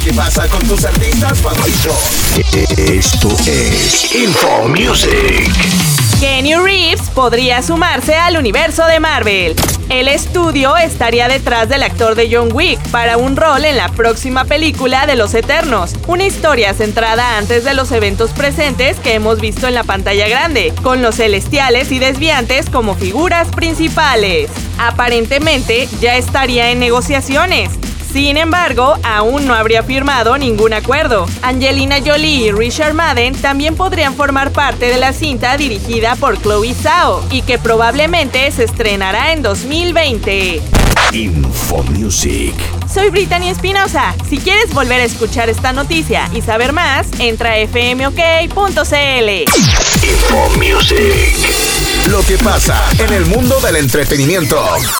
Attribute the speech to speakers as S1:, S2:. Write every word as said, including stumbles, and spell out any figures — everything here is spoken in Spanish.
S1: que pasa con tus artistas favoritos.
S2: Esto es Info Music.
S3: Keanu Reeves podría sumarse al universo de Marvel. El estudio estaría detrás del actor de John Wick para un rol en la próxima película de Los Eternos, una historia centrada antes de los eventos presentes que hemos visto en la pantalla grande, con los celestiales y desviantes como figuras principales. Aparentemente ya estaría en negociaciones. Sin embargo, aún no habría firmado ningún acuerdo. Angelina Jolie y Richard Madden también podrían formar parte de la cinta dirigida por Chloe Zhao y que probablemente se estrenará en dos mil veinte.
S2: Info Music.
S3: Soy Brittany Espinosa. Si quieres volver a escuchar esta noticia y saber más, entra a f m o k punto c l.
S2: Info Music.
S1: Lo que pasa en el mundo del entretenimiento.